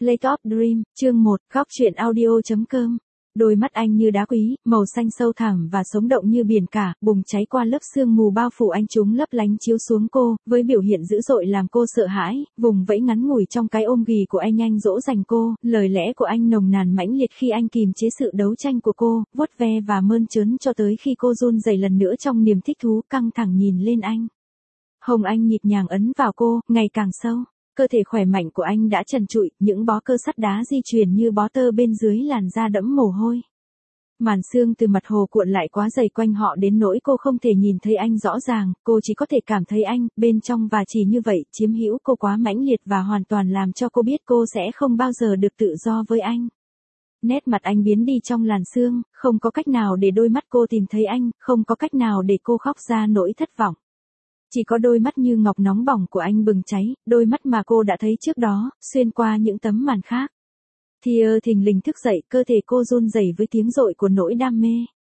Lake of Dream, chương 1, góc truyện audio.com. Đôi mắt anh như đá quý, màu xanh sâu thẳm và sống động như biển cả, bùng cháy qua lớp sương mù bao phủ anh, chúng lấp lánh chiếu xuống cô, với biểu hiện dữ dội làm cô sợ hãi, vùng vẫy ngắn ngủi trong cái ôm ghì của anh dỗ dành cô, lời lẽ của anh nồng nàn mãnh liệt khi anh kìm chế sự đấu tranh của cô, vuốt ve và mơn trớn cho tới khi cô run rẩy lần nữa trong niềm thích thú, căng thẳng nhìn lên anh. Hồng anh nhịp nhàng ấn vào cô, ngày càng sâu. Cơ thể khỏe mạnh của anh đã trần trụi, những bó cơ sắt đá di chuyển như bó tơ bên dưới làn da đẫm mồ hôi. Màn sương từ mặt hồ cuộn lại quá dày quanh họ đến nỗi cô không thể nhìn thấy anh rõ ràng, cô chỉ có thể cảm thấy anh, bên trong và chỉ như vậy, chiếm hữu cô quá mãnh liệt và hoàn toàn làm cho cô biết cô sẽ không bao giờ được tự do với anh. Nét mặt anh biến đi trong làn sương, không có cách nào để đôi mắt cô tìm thấy anh, không có cách nào để cô khóc ra nỗi thất vọng. Chỉ có đôi mắt như ngọc nóng bỏng của anh bừng cháy, đôi mắt mà cô đã thấy trước đó, xuyên qua những tấm màn khác. Thea thình lình thức dậy, cơ thể cô run rẩy với tiếng dội của nỗi đam mê.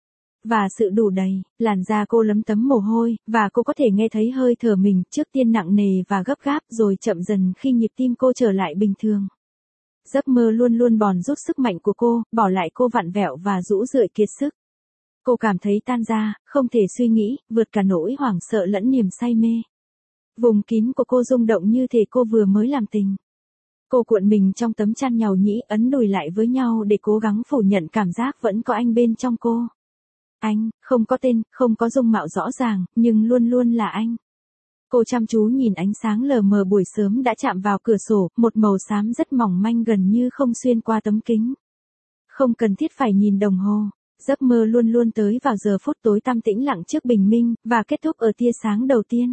Và sự đủ đầy, làn da cô lấm tấm mồ hôi, và cô có thể nghe thấy hơi thở mình, trước tiên nặng nề và gấp gáp rồi chậm dần khi nhịp tim cô trở lại bình thường. Giấc mơ luôn luôn bòn rút sức mạnh của cô, bỏ lại cô vặn vẹo và rũ rượi kiệt sức. Cô cảm thấy tan ra, không thể suy nghĩ, vượt cả nỗi hoảng sợ lẫn niềm say mê. Vùng kín của cô rung động như thể cô vừa mới làm tình. Cô cuộn mình trong tấm chăn nhàu nhĩ, ấn đùi lại với nhau để cố gắng phủ nhận cảm giác vẫn có anh bên trong cô. Anh, không có tên, không có dung mạo rõ ràng, nhưng luôn luôn là anh. Cô chăm chú nhìn ánh sáng lờ mờ buổi sớm đã chạm vào cửa sổ, một màu xám rất mỏng manh gần như không xuyên qua tấm kính. Không cần thiết phải nhìn đồng hồ. Giấc mơ luôn luôn tới vào giờ phút tối tăm tĩnh lặng trước bình minh, và kết thúc ở tia sáng đầu tiên.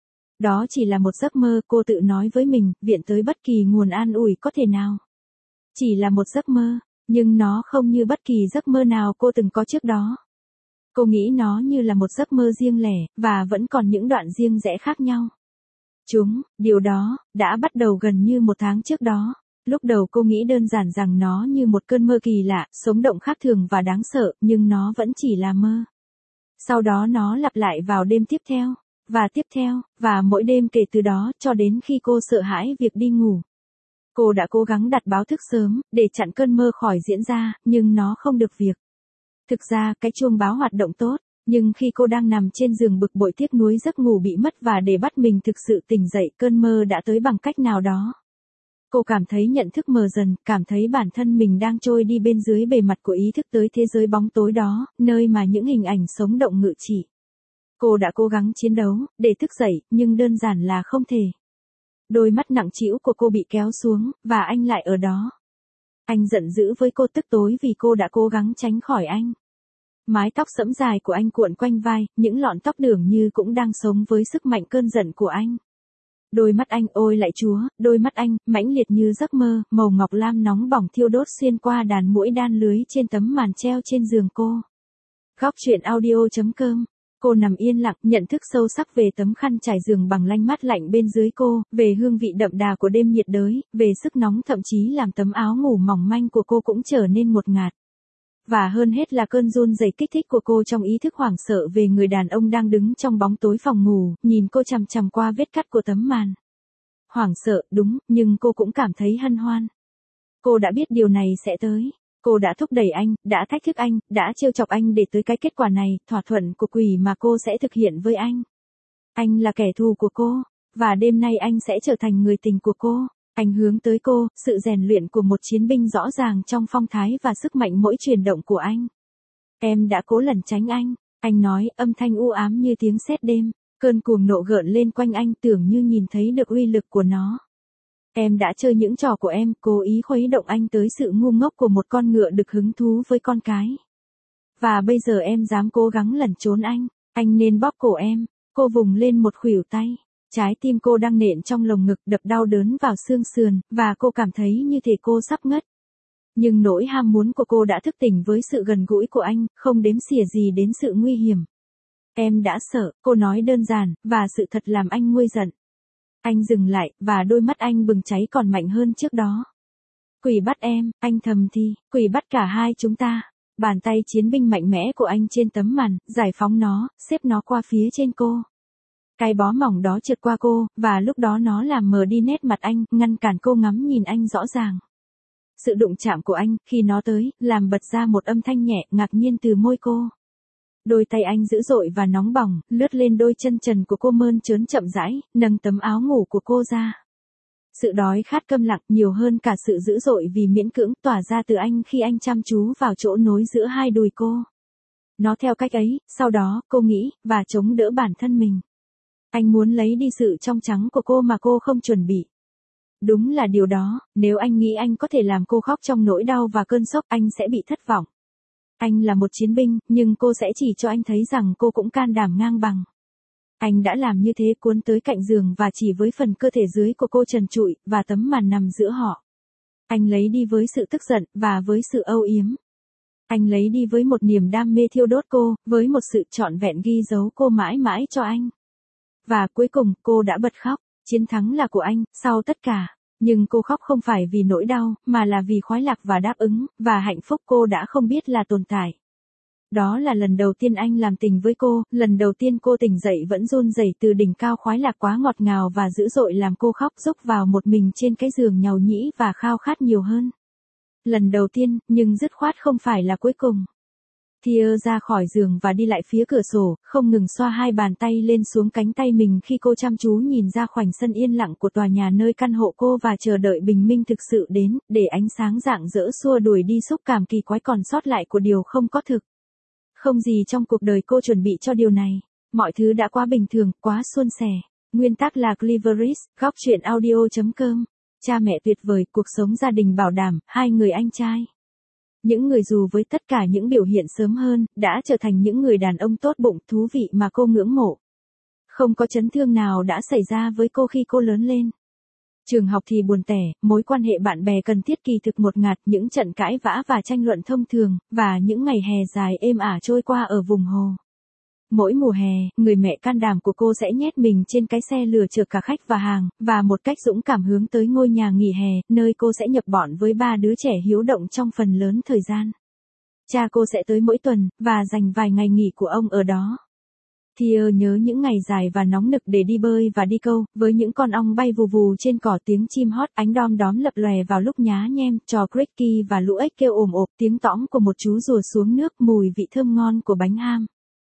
Đó chỉ là một giấc mơ, cô tự nói với mình, viện tới bất kỳ nguồn an ủi có thể nào. Chỉ là một giấc mơ, nhưng nó không như bất kỳ giấc mơ nào cô từng có trước đó. Cô nghĩ nó như là một giấc mơ riêng lẻ, và vẫn còn những đoạn riêng rẽ khác nhau. Điều đó, đã bắt đầu gần như một tháng trước đó. Lúc đầu cô nghĩ đơn giản rằng nó như một cơn mơ kỳ lạ, sống động khác thường và đáng sợ, nhưng nó vẫn chỉ là mơ. Sau đó nó lặp lại vào đêm tiếp theo, và mỗi đêm kể từ đó, cho đến khi cô sợ hãi việc đi ngủ. Cô đã cố gắng đặt báo thức sớm, để chặn cơn mơ khỏi diễn ra, nhưng nó không được việc. Thực ra, cái chuông báo hoạt động tốt, nhưng khi cô đang nằm trên giường bực bội tiếc nuối giấc ngủ bị mất và để bắt mình thực sự tỉnh dậy, cơn mơ đã tới bằng cách nào đó. Cô cảm thấy nhận thức mờ dần, cảm thấy bản thân mình đang trôi đi bên dưới bề mặt của ý thức tới thế giới bóng tối đó, nơi mà những hình ảnh sống động ngự trị. Cô đã cố gắng chiến đấu, để thức dậy, nhưng đơn giản là không thể. Đôi mắt nặng trĩu của cô bị kéo xuống, và anh lại ở đó. Anh giận dữ với cô, tức tối vì cô đã cố gắng tránh khỏi anh. Mái tóc sẫm dài của anh cuộn quanh vai, những lọn tóc dường như cũng đang sống với sức mạnh cơn giận của anh. Đôi mắt anh, ôi lạy Chúa, đôi mắt anh, mãnh liệt như giấc mơ, màu ngọc lam nóng bỏng thiêu đốt xuyên qua đàn muỗi đan lưới trên tấm màn treo trên giường cô. Góc truyện audio.com. Cô nằm yên lặng, nhận thức sâu sắc về tấm khăn trải giường bằng lanh mát lạnh bên dưới cô, về hương vị đậm đà của đêm nhiệt đới, về sức nóng thậm chí làm tấm áo ngủ mỏng manh của cô cũng trở nên ngột ngạt. Và hơn hết là cơn run rẩy kích thích của cô trong ý thức hoảng sợ về người đàn ông đang đứng trong bóng tối phòng ngủ, nhìn cô chằm chằm qua vết cắt của tấm màn. Hoảng sợ, đúng, nhưng cô cũng cảm thấy hân hoan. Cô đã biết điều này sẽ tới. Cô đã thúc đẩy anh, đã thách thức anh, đã trêu chọc anh để tới cái kết quả này, thỏa thuận của quỷ mà cô sẽ thực hiện với anh. Anh là kẻ thù của cô, và đêm nay anh sẽ trở thành người tình của cô. Anh hướng tới cô, sự rèn luyện của một chiến binh rõ ràng trong phong thái và sức mạnh mỗi chuyển động của anh. Em đã cố lẩn tránh anh nói, âm thanh u ám như tiếng sét đêm, cơn cuồng nộ gợn lên quanh anh tưởng như nhìn thấy được uy lực của nó. Em đã chơi những trò của em, cố ý khuấy động anh tới sự ngu ngốc của một con ngựa đực hứng thú với con cái. Và bây giờ em dám cố gắng lẩn trốn anh nên bóp cổ em. Cô vùng lên một khuỷu tay. Trái tim cô đang nện trong lồng ngực đập đau đớn vào xương sườn, và cô cảm thấy như thể cô sắp ngất. Nhưng nỗi ham muốn của cô đã thức tỉnh với sự gần gũi của anh, không đếm xỉa gì đến sự nguy hiểm. Em đã sợ, cô nói đơn giản, và sự thật làm anh nguôi giận. Anh dừng lại, và đôi mắt anh bừng cháy còn mạnh hơn trước đó. Quỷ bắt em, anh thầm thì, quỷ bắt cả hai chúng ta. Bàn tay chiến binh mạnh mẽ của anh trên tấm màn, giải phóng nó, xếp nó qua phía trên cô. Cái bó mỏng đó trượt qua cô, và lúc đó nó làm mờ đi nét mặt anh, ngăn cản cô ngắm nhìn anh rõ ràng. Sự đụng chạm của anh, khi nó tới, làm bật ra một âm thanh nhẹ, ngạc nhiên từ môi cô. Đôi tay anh dữ dội và nóng bỏng, lướt lên đôi chân trần của cô mơn trớn chậm rãi, nâng tấm áo ngủ của cô ra. Sự đói khát câm lặng nhiều hơn cả sự dữ dội vì miễn cưỡng tỏa ra từ anh khi anh chăm chú vào chỗ nối giữa hai đùi cô. Nó theo cách ấy, sau đó, cô nghĩ, và chống đỡ bản thân mình. Anh muốn lấy đi sự trong trắng của cô mà cô không chuẩn bị. Đúng là điều đó, nếu anh nghĩ anh có thể làm cô khóc trong nỗi đau và cơn sốc, anh sẽ bị thất vọng. Anh là một chiến binh, nhưng cô sẽ chỉ cho anh thấy rằng cô cũng can đảm ngang bằng. Anh đã làm như thế, cuốn tới cạnh giường và chỉ với phần cơ thể dưới của cô trần trụi, và tấm màn nằm giữa họ. Anh lấy đi với sự tức giận, và với sự âu yếm. Anh lấy đi với một niềm đam mê thiêu đốt cô, với một sự trọn vẹn ghi dấu cô mãi mãi cho anh. Và cuối cùng, cô đã bật khóc, chiến thắng là của anh, sau tất cả. Nhưng cô khóc không phải vì nỗi đau, mà là vì khoái lạc và đáp ứng, và hạnh phúc cô đã không biết là tồn tại. Đó là lần đầu tiên anh làm tình với cô, lần đầu tiên cô tỉnh dậy vẫn run rẩy từ đỉnh cao khoái lạc quá ngọt ngào và dữ dội làm cô khóc rúc vào một mình trên cái giường nhàu nhĩ và khao khát nhiều hơn. Lần đầu tiên, nhưng dứt khoát không phải là cuối cùng. Thea ra khỏi giường và đi lại phía cửa sổ, không ngừng xoa hai bàn tay lên xuống cánh tay mình khi cô chăm chú nhìn ra khoảnh sân yên lặng của tòa nhà nơi căn hộ cô và chờ đợi bình minh thực sự đến, để ánh sáng rạng rỡ xua đuổi đi xúc cảm kỳ quái còn sót lại của điều không có thực. Không gì trong cuộc đời cô chuẩn bị cho điều này. Mọi thứ đã quá bình thường, quá suôn sẻ. Nguyên tác là Cliveris, góc truyện audio.com. Cha mẹ tuyệt vời, cuộc sống gia đình bảo đảm, hai người anh trai. Những người dù với tất cả những biểu hiện sớm hơn, đã trở thành những người đàn ông tốt bụng, thú vị mà cô ngưỡng mộ. Không có chấn thương nào đã xảy ra với cô khi cô lớn lên. Trường học thì buồn tẻ, mối quan hệ bạn bè cần thiết kỳ thực một ngạt, những trận cãi vã và tranh luận thông thường, và những ngày hè dài êm ả trôi qua ở vùng hồ. Mỗi mùa hè, người mẹ can đảm của cô sẽ nhét mình trên cái xe lừa chở cả khách và hàng, và một cách dũng cảm hướng tới ngôi nhà nghỉ hè, nơi cô sẽ nhập bọn với 3 đứa trẻ hiếu động trong phần lớn thời gian. Cha cô sẽ tới mỗi tuần, và dành vài ngày nghỉ của ông ở đó. Thea nhớ những ngày dài và nóng nực để đi bơi và đi câu, với những con ong bay vù vù trên cỏ, tiếng chim hót, ánh đom đóm lập lòe vào lúc nhá nhem, trò cricket và lũ ếch kêu ồm ộp, tiếng tõng của một chú rùa xuống nước, mùi vị thơm ngon của bánh ham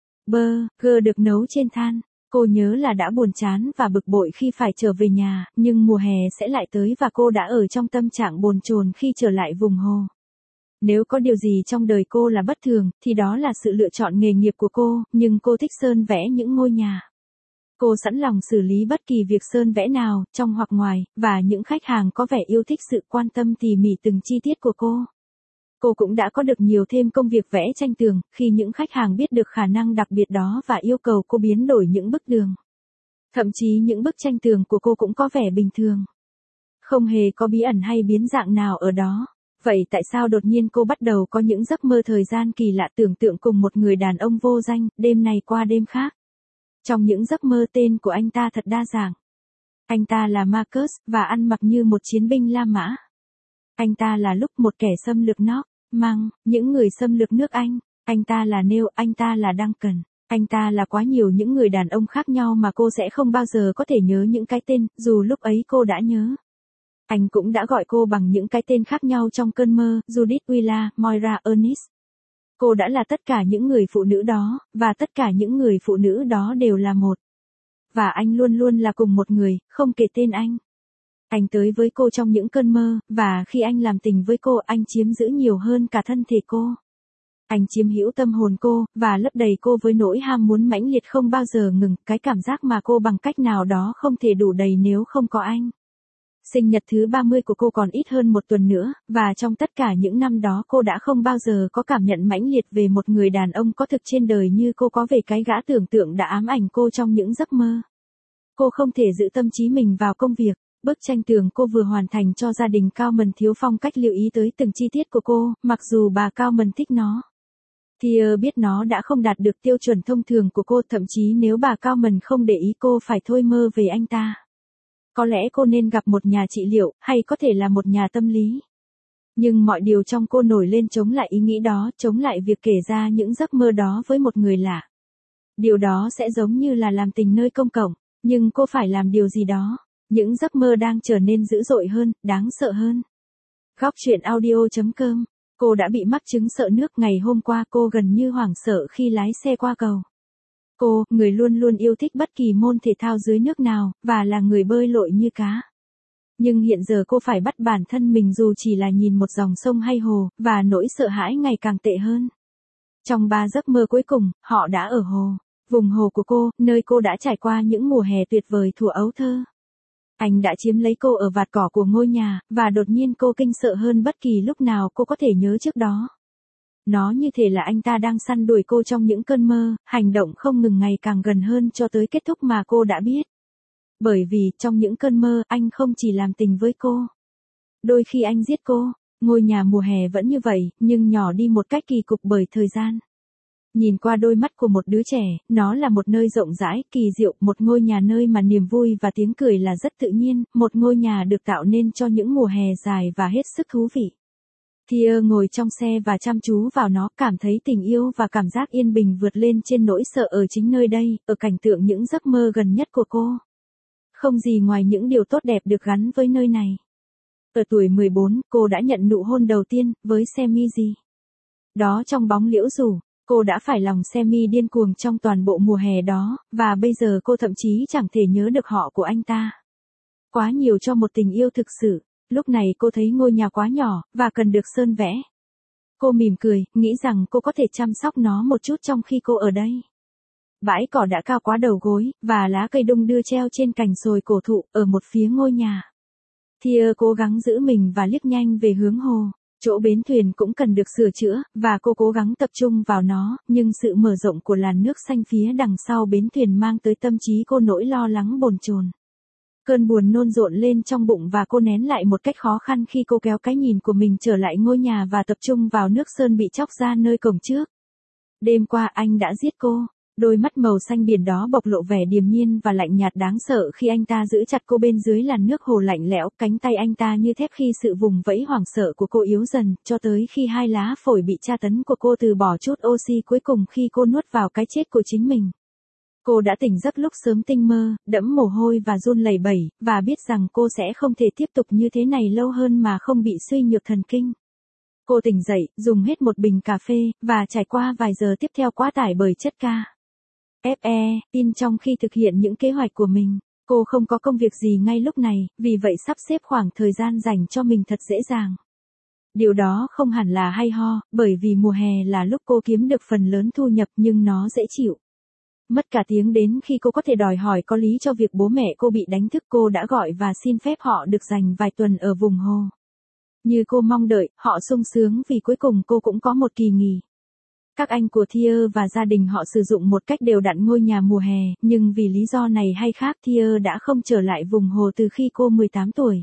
burger được nấu trên than. Cô nhớ là đã buồn chán và bực bội khi phải trở về nhà, nhưng mùa hè sẽ lại tới và cô đã ở trong tâm trạng bồn chồn khi trở lại vùng hồ. Nếu có điều gì trong đời cô là bất thường, thì đó là sự lựa chọn nghề nghiệp của cô, nhưng cô thích sơn vẽ những ngôi nhà. Cô sẵn lòng xử lý bất kỳ việc sơn vẽ nào, trong hoặc ngoài, và những khách hàng có vẻ yêu thích sự quan tâm tỉ mỉ từng chi tiết của cô. Cô cũng đã có được nhiều thêm công việc vẽ tranh tường, khi những khách hàng biết được khả năng đặc biệt đó và yêu cầu cô biến đổi những bức tường. Thậm chí những bức tranh tường của cô cũng có vẻ bình thường. Không hề có bí ẩn hay biến dạng nào ở đó. Vậy tại sao đột nhiên cô bắt đầu có những giấc mơ thời gian kỳ lạ, tưởng tượng cùng một người đàn ông vô danh, đêm này qua đêm khác? Trong những giấc mơ, tên của anh ta thật đa dạng. Anh ta là Marcus, và ăn mặc như một chiến binh La Mã. Anh ta là lúc một kẻ xâm lược Norman, những người xâm lược nước Anh. Anh ta là Neil, anh ta là Duncan. Anh ta là quá nhiều những người đàn ông khác nhau mà cô sẽ không bao giờ có thể nhớ những cái tên, dù lúc ấy cô đã nhớ. Anh cũng đã gọi cô bằng những cái tên khác nhau trong cơn mơ, Judith, Willa, Moira, Ernest. Cô đã là tất cả những người phụ nữ đó, và tất cả những người phụ nữ đó đều là một. Và anh luôn luôn là cùng một người, không kể tên anh. Anh tới với cô trong những cơn mơ, và khi anh làm tình với cô, anh chiếm giữ nhiều hơn cả thân thể cô. Anh chiếm hữu tâm hồn cô, và lấp đầy cô với nỗi ham muốn mãnh liệt không bao giờ ngừng, cái cảm giác mà cô bằng cách nào đó không thể đủ đầy nếu không có anh. Sinh nhật thứ 30 của cô còn ít hơn một tuần nữa, và trong tất cả những năm đó cô đã không bao giờ có cảm nhận mãnh liệt về một người đàn ông có thực trên đời như cô có về cái gã tưởng tượng đã ám ảnh cô trong những giấc mơ. Cô không thể giữ tâm trí mình vào công việc. Bức tranh tường cô vừa hoàn thành cho gia đình Kaufman thiếu phong cách lưu ý tới từng chi tiết của cô, mặc dù bà Kaufman thích nó. Thea biết nó đã không đạt được tiêu chuẩn thông thường của cô, thậm chí nếu bà Kaufman không để ý cô phải thôi mơ về anh ta. Có lẽ cô nên gặp một nhà trị liệu, hay có thể là một nhà tâm lý. Nhưng mọi điều trong cô nổi lên chống lại ý nghĩ đó, chống lại việc kể ra những giấc mơ đó với một người lạ. Điều đó sẽ giống như là làm tình nơi công cộng, nhưng cô phải làm điều gì đó. Những giấc mơ đang trở nên dữ dội hơn, đáng sợ hơn. Góc truyện audio.com. Cô đã bị mắc chứng sợ nước ngày hôm qua, cô gần như hoảng sợ khi lái xe qua cầu. Cô, người luôn luôn yêu thích bất kỳ môn thể thao dưới nước nào, và là người bơi lội như cá. Nhưng hiện giờ cô phải bắt bản thân mình dù chỉ là nhìn một dòng sông hay hồ, và nỗi sợ hãi ngày càng tệ hơn. Trong 3 giấc mơ cuối cùng, họ đã ở hồ. Vùng hồ của cô, nơi cô đã trải qua những mùa hè tuyệt vời thuở ấu thơ. Anh đã chiếm lấy cô ở vạt cỏ của ngôi nhà, và đột nhiên cô kinh sợ hơn bất kỳ lúc nào cô có thể nhớ trước đó. Nó như thể là anh ta đang săn đuổi cô trong những cơn mơ, hành động không ngừng ngày càng gần hơn cho tới kết thúc mà cô đã biết. Bởi vì, trong những cơn mơ, anh không chỉ làm tình với cô. Đôi khi anh giết cô. Ngôi nhà mùa hè vẫn như vậy, nhưng nhỏ đi một cách kỳ cục bởi thời gian. Nhìn qua đôi mắt của một đứa trẻ, nó là một nơi rộng rãi, kỳ diệu, một ngôi nhà nơi mà niềm vui và tiếng cười là rất tự nhiên, một ngôi nhà được tạo nên cho những mùa hè dài và hết sức thú vị. Thea ngồi trong xe và chăm chú vào nó, cảm thấy tình yêu và cảm giác yên bình vượt lên trên nỗi sợ ở chính nơi đây, ở cảnh tượng những giấc mơ gần nhất của cô. Không gì ngoài những điều tốt đẹp được gắn với nơi này. Ở tuổi 14, cô đã nhận nụ hôn đầu tiên, với Semi. Đó trong bóng liễu rủ. Cô đã phải lòng Semi điên cuồng trong toàn bộ mùa hè đó, và bây giờ cô thậm chí chẳng thể nhớ được họ của anh ta. Quá nhiều cho một tình yêu thực sự. Lúc này cô thấy ngôi nhà quá nhỏ, và cần được sơn vẽ. Cô mỉm cười, nghĩ rằng cô có thể chăm sóc nó một chút trong khi cô ở đây. Bãi cỏ đã cao quá đầu gối, và lá cây đung đưa treo trên cành sồi cổ thụ, ở một phía ngôi nhà. Thea cố gắng giữ mình và liếc nhanh về hướng hồ. Chỗ bến thuyền cũng cần được sửa chữa, và cô cố gắng tập trung vào nó, nhưng sự mở rộng của làn nước xanh phía đằng sau bến thuyền mang tới tâm trí cô nỗi lo lắng bồn chồn. Cơn buồn nôn rộn lên trong bụng và cô nén lại một cách khó khăn khi cô kéo cái nhìn của mình trở lại ngôi nhà và tập trung vào nước sơn bị chóc ra nơi cổng trước. Đêm qua anh đã giết cô. Đôi mắt màu xanh biển đó bộc lộ vẻ điềm nhiên và lạnh nhạt đáng sợ khi anh ta giữ chặt cô bên dưới làn nước hồ lạnh lẽo, cánh tay anh ta như thép khi sự vùng vẫy hoảng sợ của cô yếu dần, cho tới khi hai lá phổi bị tra tấn của cô từ bỏ chút oxy cuối cùng khi cô nuốt vào cái chết của chính mình. Cô đã tỉnh giấc lúc sớm tinh mơ, đẫm mồ hôi và run lẩy bẩy, và biết rằng cô sẽ không thể tiếp tục như thế này lâu hơn mà không bị suy nhược thần kinh. Cô tỉnh dậy, dùng hết một bình cà phê, và trải qua vài giờ tiếp theo quá tải bởi chất caffeine trong khi thực hiện những kế hoạch của mình. Cô không có công việc gì ngay lúc này, vì vậy sắp xếp khoảng thời gian dành cho mình thật dễ dàng. Điều đó không hẳn là hay ho, bởi vì mùa hè là lúc cô kiếm được phần lớn thu nhập nhưng nó dễ chịu. Mất cả tiếng đến khi cô có thể đòi hỏi có lý cho việc bố mẹ cô bị đánh thức, cô đã gọi và xin phép họ được dành vài tuần ở vùng hồ. Như cô mong đợi, họ sung sướng vì cuối cùng cô cũng có một kỳ nghỉ. Các anh của Thea và gia đình họ sử dụng một cách đều đặn ngôi nhà mùa hè, nhưng vì lý do này hay khác Thea đã không trở lại vùng hồ từ khi cô 18 tuổi.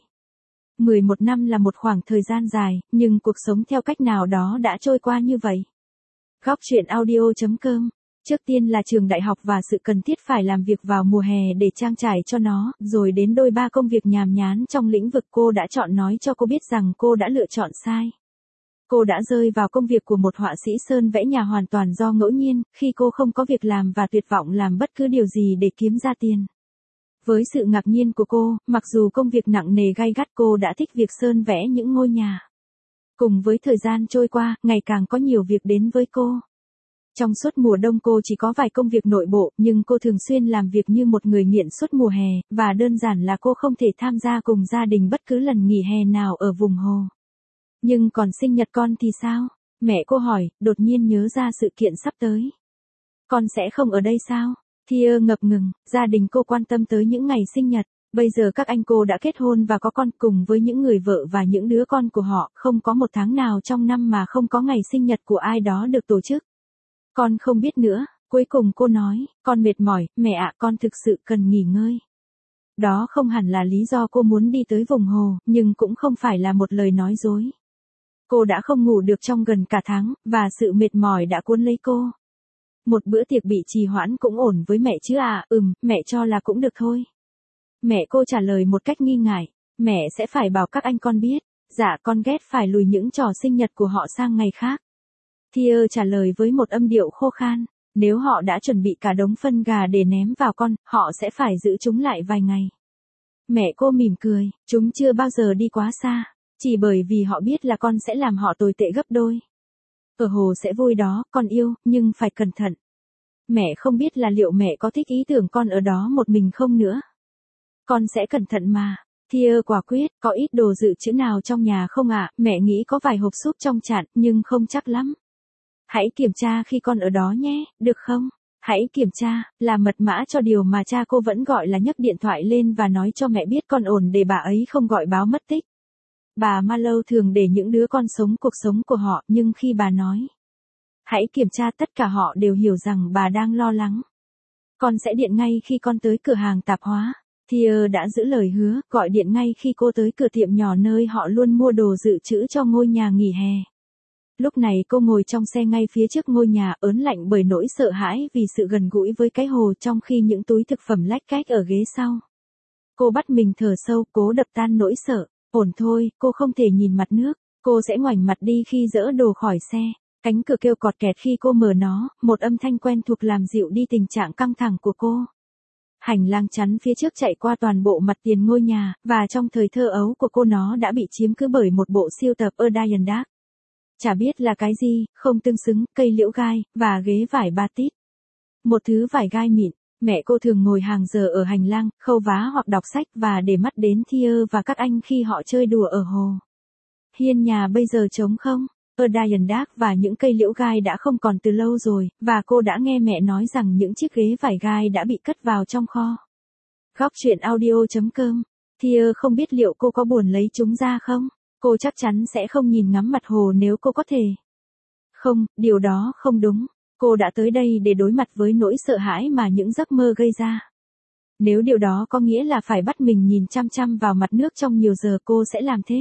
11 năm là một khoảng thời gian dài, nhưng cuộc sống theo cách nào đó đã trôi qua như vậy. Góc truyện audio.com. Trước tiên là trường đại học và sự cần thiết phải làm việc vào mùa hè để trang trải cho nó, rồi đến đôi ba công việc nhàm nhán trong lĩnh vực cô đã chọn nói cho cô biết rằng cô đã lựa chọn sai. Cô đã rơi vào công việc của một họa sĩ sơn vẽ nhà hoàn toàn do ngẫu nhiên, khi cô không có việc làm và tuyệt vọng làm bất cứ điều gì để kiếm ra tiền. Với sự ngạc nhiên của cô, mặc dù công việc nặng nề gay gắt, cô đã thích việc sơn vẽ những ngôi nhà. Cùng với thời gian trôi qua, ngày càng có nhiều việc đến với cô. Trong suốt mùa đông cô chỉ có vài công việc nội bộ, nhưng cô thường xuyên làm việc như một người nghiện suốt mùa hè, và đơn giản là cô không thể tham gia cùng gia đình bất cứ lần nghỉ hè nào ở vùng hồ. Nhưng còn sinh nhật con thì sao? Mẹ cô hỏi, đột nhiên nhớ ra sự kiện sắp tới. Con sẽ không ở đây sao? Thea ngập ngừng, gia đình cô quan tâm tới những ngày sinh nhật. Bây giờ các anh cô đã kết hôn và có con, cùng với những người vợ và những đứa con của họ, không có một tháng nào trong năm mà không có ngày sinh nhật của ai đó được tổ chức. Con không biết nữa, cuối cùng cô nói, con mệt mỏi, mẹ ạ, con thực sự cần nghỉ ngơi. Đó không hẳn là lý do cô muốn đi tới vùng hồ, nhưng cũng không phải là một lời nói dối. Cô đã không ngủ được trong gần cả tháng, và sự mệt mỏi đã cuốn lấy cô. Một bữa tiệc bị trì hoãn cũng ổn với mẹ chứ à? Mẹ cho là cũng được thôi. Mẹ cô trả lời một cách nghi ngại, mẹ sẽ phải bảo các anh con biết, dạ con ghét phải lùi những trò sinh nhật của họ sang ngày khác. Thea trả lời với một âm điệu khô khan, nếu họ đã chuẩn bị cả đống phân gà để ném vào con, họ sẽ phải giữ chúng lại vài ngày. Mẹ cô mỉm cười, chúng chưa bao giờ đi quá xa. Chỉ bởi vì họ biết là con sẽ làm họ tồi tệ gấp đôi. Ở hồ sẽ vui đó, con yêu, nhưng phải cẩn thận. Mẹ không biết là liệu mẹ có thích ý tưởng con ở đó một mình không nữa. Con sẽ cẩn thận mà. Thea quả quyết, có ít đồ dự trữ nào trong nhà không ạ? Mẹ nghĩ có vài hộp súp trong chạn, nhưng không chắc lắm. Hãy kiểm tra khi con ở đó nhé, được không? Hãy kiểm tra, là mật mã cho điều mà cha cô vẫn gọi là nhấc điện thoại lên và nói cho mẹ biết con ổn để bà ấy không gọi báo mất tích. Bà Marlowe thường để những đứa con sống cuộc sống của họ, nhưng khi bà nói hãy kiểm tra, tất cả họ đều hiểu rằng bà đang lo lắng. Con sẽ điện ngay khi con tới cửa hàng tạp hóa. Thea đã giữ lời hứa, gọi điện ngay khi cô tới cửa tiệm nhỏ nơi họ luôn mua đồ dự trữ cho ngôi nhà nghỉ hè. Lúc này cô ngồi trong xe ngay phía trước ngôi nhà, ớn lạnh bởi nỗi sợ hãi vì sự gần gũi với cái hồ, trong khi những túi thực phẩm lách cách ở ghế sau. Cô bắt mình thở sâu, cố đập tan nỗi sợ. Ổn thôi, cô không thể nhìn mặt nước. Cô sẽ ngoảnh mặt đi khi dỡ đồ khỏi xe. Cánh cửa kêu cọt kẹt khi cô mở nó, một âm thanh quen thuộc làm dịu đi tình trạng căng thẳng của cô. Hành lang chắn phía trước chạy qua toàn bộ mặt tiền ngôi nhà, và trong thời thơ ấu của cô nó đã bị chiếm cứ bởi một bộ sưu tập Adirondack. Chả biết là cái gì, không tương xứng, cây liễu gai, và ghế vải batit. Một thứ vải gai mịn. Mẹ cô thường ngồi hàng giờ ở hành lang, khâu vá hoặc đọc sách và để mắt đến Thea và các anh khi họ chơi đùa ở hồ. Hiên nhà bây giờ trống không? Adirondack và những cây liễu gai đã không còn từ lâu rồi, và cô đã nghe mẹ nói rằng những chiếc ghế vải gai đã bị cất vào trong kho. Góc truyện audio.com. Thea không biết liệu cô có buồn lấy chúng ra không? Cô chắc chắn sẽ không nhìn ngắm mặt hồ nếu cô có thể. Không, điều đó không đúng. Cô đã tới đây để đối mặt với nỗi sợ hãi mà những giấc mơ gây ra. Nếu điều đó có nghĩa là phải bắt mình nhìn chăm chăm vào mặt nước trong nhiều giờ, cô sẽ làm thế.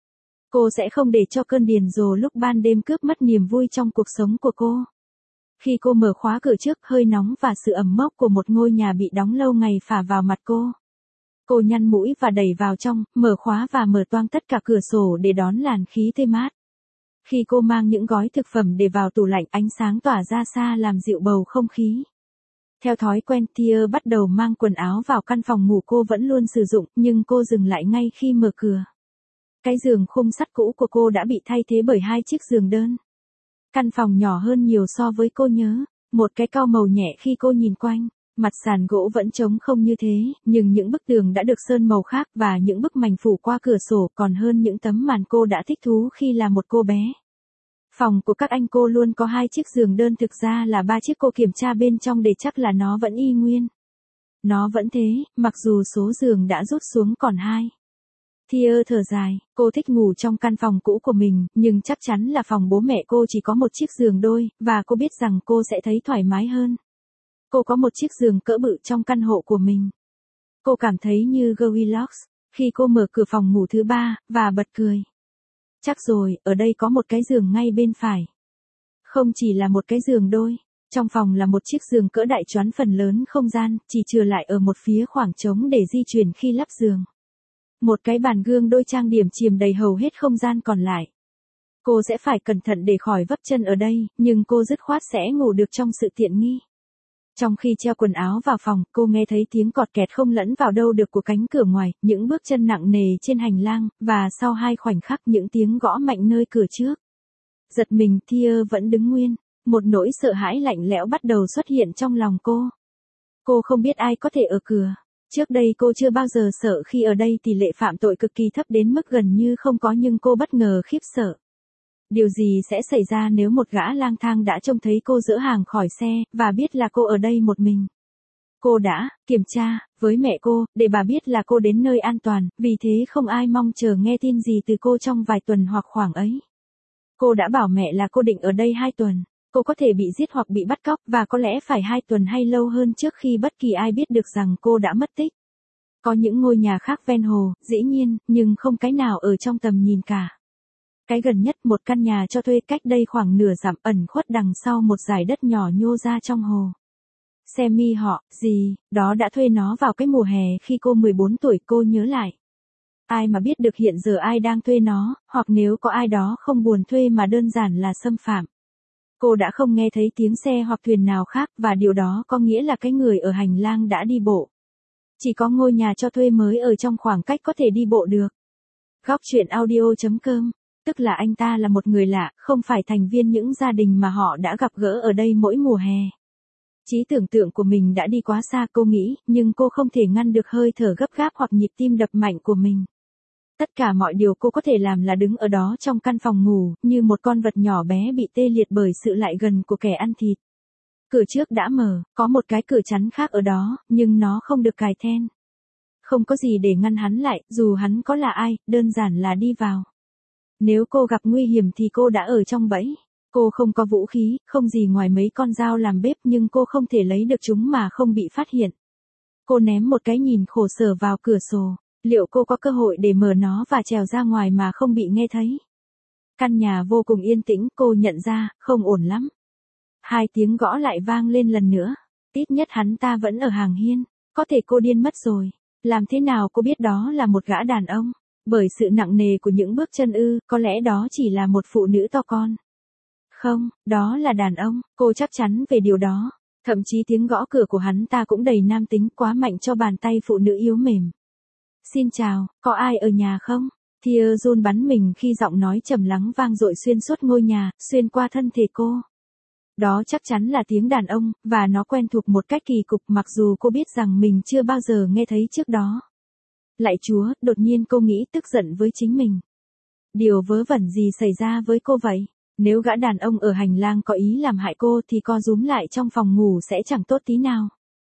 Cô sẽ không để cho cơn điên rồ lúc ban đêm cướp mất niềm vui trong cuộc sống của cô. Khi cô mở khóa cửa trước, hơi nóng và sự ẩm mốc của một ngôi nhà bị đóng lâu ngày phả vào mặt cô. Cô nhăn mũi và đẩy vào trong, mở khóa và mở toang tất cả cửa sổ để đón làn khí tươi mát. Khi cô mang những gói thực phẩm để vào tủ lạnh, ánh sáng tỏa ra xa làm dịu bầu không khí. Theo thói quen, Thea bắt đầu mang quần áo vào căn phòng ngủ cô vẫn luôn sử dụng, nhưng cô dừng lại ngay khi mở cửa. Cái giường khung sắt cũ của cô đã bị thay thế bởi 2 chiếc giường đơn. Căn phòng nhỏ hơn nhiều so với cô nhớ, một cái cau màu nhẹ khi cô nhìn quanh. Mặt sàn gỗ vẫn trống không như thế, nhưng những bức tường đã được sơn màu khác và những bức mảnh phủ qua cửa sổ còn hơn những tấm màn cô đã thích thú khi là một cô bé. Phòng của các anh cô luôn có 2 chiếc giường đơn, thực ra là 3 chiếc, cô kiểm tra bên trong để chắc là nó vẫn y nguyên. Nó vẫn thế, mặc dù số giường đã rút xuống còn 2. Thea thở dài, cô thích ngủ trong căn phòng cũ của mình, nhưng chắc chắn là phòng bố mẹ cô chỉ có một chiếc giường đôi, và cô biết rằng cô sẽ thấy thoải mái hơn. Cô có một chiếc giường cỡ bự trong căn hộ của mình. Cô cảm thấy như Goldilocks khi cô mở cửa phòng ngủ thứ 3, và bật cười. Chắc rồi, ở đây có một cái giường ngay bên phải. Không chỉ là một cái giường đôi, trong phòng là một chiếc giường cỡ đại choán phần lớn không gian, chỉ chừa lại ở một phía khoảng trống để di chuyển khi lắp giường. Một cái bàn gương đôi trang điểm chiếm đầy hầu hết không gian còn lại. Cô sẽ phải cẩn thận để khỏi vấp chân ở đây, nhưng cô dứt khoát sẽ ngủ được trong sự tiện nghi. Trong khi treo quần áo vào phòng, cô nghe thấy tiếng cọt kẹt không lẫn vào đâu được của cánh cửa ngoài, những bước chân nặng nề trên hành lang, và sau 2 khoảnh khắc những tiếng gõ mạnh nơi cửa trước. Giật mình, Thea vẫn đứng nguyên. Một nỗi sợ hãi lạnh lẽo bắt đầu xuất hiện trong lòng cô. Cô không biết ai có thể ở cửa. Trước đây cô chưa bao giờ sợ khi ở đây tỷ lệ phạm tội cực kỳ thấp đến mức gần như không có, nhưng cô bất ngờ khiếp sợ. Điều gì sẽ xảy ra nếu một gã lang thang đã trông thấy cô dỡ hàng khỏi xe, và biết là cô ở đây một mình? Cô đã kiểm tra với mẹ cô, để bà biết là cô đến nơi an toàn, vì thế không ai mong chờ nghe tin gì từ cô trong vài tuần hoặc khoảng ấy. Cô đã bảo mẹ là cô định ở đây 2 tuần. Cô có thể bị giết hoặc bị bắt cóc, và có lẽ phải 2 tuần hay lâu hơn trước khi bất kỳ ai biết được rằng cô đã mất tích. Có những ngôi nhà khác ven hồ, dĩ nhiên, nhưng không cái nào ở trong tầm nhìn cả. Cái gần nhất, một căn nhà cho thuê cách đây khoảng nửa dặm, ẩn khuất đằng sau một dải đất nhỏ nhô ra trong hồ. Sammy họ, gì, đó đã thuê nó vào cái mùa hè khi cô 14 tuổi, cô nhớ lại. Ai mà biết được hiện giờ ai đang thuê nó, hoặc nếu có ai đó không buồn thuê mà đơn giản là xâm phạm. Cô đã không nghe thấy tiếng xe hoặc thuyền nào khác, và điều đó có nghĩa là cái người ở hành lang đã đi bộ. Chỉ có ngôi nhà cho thuê mới ở trong khoảng cách có thể đi bộ được. Góc chuyện audio.com, tức là anh ta là một người lạ, không phải thành viên những gia đình mà họ đã gặp gỡ ở đây mỗi mùa hè. Trí tưởng tượng của mình đã đi quá xa cô nghĩ, nhưng cô không thể ngăn được hơi thở gấp gáp hoặc nhịp tim đập mạnh của mình. Tất cả mọi điều cô có thể làm là đứng ở đó trong căn phòng ngủ, như một con vật nhỏ bé bị tê liệt bởi sự lại gần của kẻ ăn thịt. Cửa trước đã mở, có một cái cửa chắn khác ở đó, nhưng nó không được cài then. Không có gì để ngăn hắn lại, dù hắn có là ai, đơn giản là đi vào. Nếu cô gặp nguy hiểm thì cô đã ở trong bẫy. Cô không có vũ khí, không gì ngoài mấy con dao làm bếp nhưng cô không thể lấy được chúng mà không bị phát hiện. Cô ném một cái nhìn khổ sở vào cửa sổ. Liệu cô có cơ hội để mở nó và trèo ra ngoài mà không bị nghe thấy? Căn nhà vô cùng yên tĩnh, cô nhận ra, không ổn lắm. 2 tiếng gõ lại vang lên lần nữa. Ít nhất hắn ta vẫn ở hàng hiên. Có thể cô điên mất rồi. Làm thế nào cô biết đó là một gã đàn ông? Bởi sự nặng nề của những bước chân ư, có lẽ đó chỉ là một phụ nữ to con. Không, đó là đàn ông, cô chắc chắn về điều đó. Thậm chí tiếng gõ cửa của hắn ta cũng đầy nam tính, quá mạnh cho bàn tay phụ nữ yếu mềm. Xin chào, có ai ở nhà không? Thia run bắn mình khi giọng nói trầm lắng vang dội xuyên suốt ngôi nhà, xuyên qua thân thể cô. Đó chắc chắn là tiếng đàn ông, và nó quen thuộc một cách kỳ cục mặc dù cô biết rằng mình chưa bao giờ nghe thấy trước đó. Lạy Chúa, đột nhiên cô nghĩ tức giận với chính mình. Điều vớ vẩn gì xảy ra với cô vậy? Nếu gã đàn ông ở hành lang có ý làm hại cô thì co rúm lại trong phòng ngủ sẽ chẳng tốt tí nào.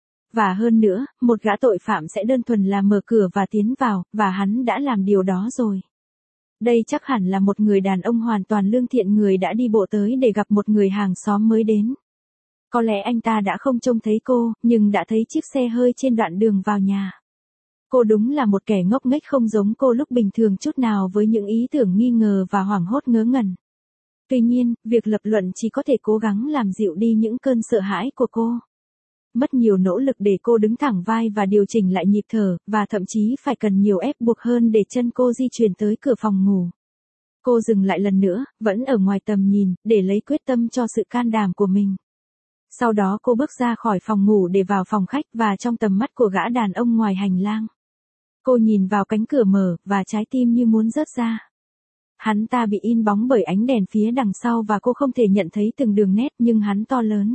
Và hơn nữa, một gã tội phạm sẽ đơn thuần là mở cửa và tiến vào, và hắn đã làm điều đó rồi. Đây chắc hẳn là một người đàn ông hoàn toàn lương thiện, người đã đi bộ tới để gặp một người hàng xóm mới đến. Có lẽ anh ta đã không trông thấy cô, nhưng đã thấy chiếc xe hơi trên đoạn đường vào nhà. Cô đúng là một kẻ ngốc nghếch không giống cô lúc bình thường chút nào với những ý tưởng nghi ngờ và hoảng hốt ngớ ngẩn. Tuy nhiên, việc lập luận chỉ có thể cố gắng làm dịu đi những cơn sợ hãi của cô. Mất nhiều nỗ lực để cô đứng thẳng vai và điều chỉnh lại nhịp thở, và thậm chí phải cần nhiều ép buộc hơn để chân cô di chuyển tới cửa phòng ngủ. Cô dừng lại lần nữa, vẫn ở ngoài tầm nhìn, để lấy quyết tâm cho sự can đảm của mình. Sau đó cô bước ra khỏi phòng ngủ để vào phòng khách và trong tầm mắt của gã đàn ông ngoài hành lang. Cô nhìn vào cánh cửa mở, và trái tim như muốn rớt ra. Hắn ta bị in bóng bởi ánh đèn phía đằng sau và cô không thể nhận thấy từng đường nét, nhưng hắn to lớn.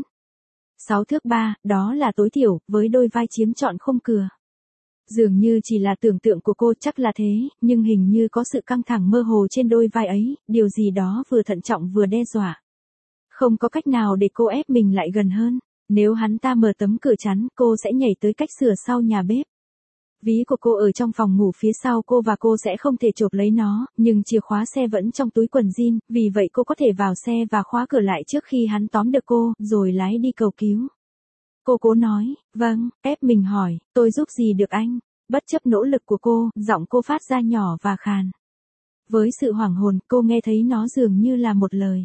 6 thước 3, đó là tối thiểu, với đôi vai chiếm trọn khung cửa. Dường như chỉ là tưởng tượng của cô, chắc là thế, nhưng hình như có sự căng thẳng mơ hồ trên đôi vai ấy, điều gì đó vừa thận trọng vừa đe dọa. Không có cách nào để cô ép mình lại gần hơn. Nếu hắn ta mở tấm cửa chắn, cô sẽ nhảy tới cách sửa sau nhà bếp. Ví của cô ở trong phòng ngủ phía sau cô và cô sẽ không thể chộp lấy nó, nhưng chìa khóa xe vẫn trong túi quần jean, vì vậy cô có thể vào xe và khóa cửa lại trước khi hắn tóm được cô, rồi lái đi cầu cứu. Cô cố nói, vâng, ép mình hỏi, tôi giúp gì được anh? Bất chấp nỗ lực của cô, giọng cô phát ra nhỏ và khàn. Với sự hoảng hồn, cô nghe thấy nó dường như là một lời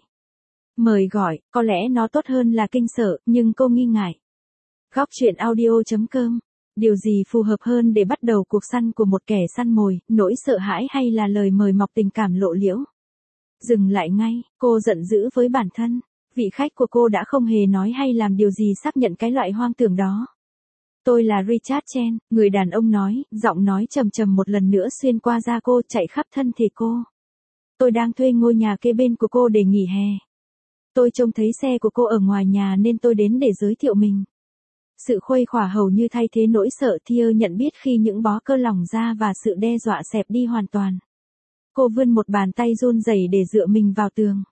mời gọi, có lẽ nó tốt hơn là kinh sợ, nhưng cô nghi ngại. Góc chuyện audio.com. Điều gì phù hợp hơn để bắt đầu cuộc săn của một kẻ săn mồi, nỗi sợ hãi hay là lời mời mọc tình cảm lộ liễu? Dừng lại ngay, cô giận dữ với bản thân. Vị khách của cô đã không hề nói hay làm điều gì xác nhận cái loại hoang tưởng đó. Tôi là Richard Chen, người đàn ông nói, giọng nói trầm trầm một lần nữa xuyên qua da cô, chạy khắp thân thể cô. Tôi đang thuê ngôi nhà kế bên của cô để nghỉ hè. Tôi trông thấy xe của cô ở ngoài nhà nên tôi đến để giới thiệu mình. Sự khuây khỏa hầu như thay thế nỗi sợ Thia nhận biết khi những bó cơ lỏng ra và sự đe dọa xẹp đi hoàn toàn. Cô vươn một bàn tay run rẩy để dựa mình vào tường.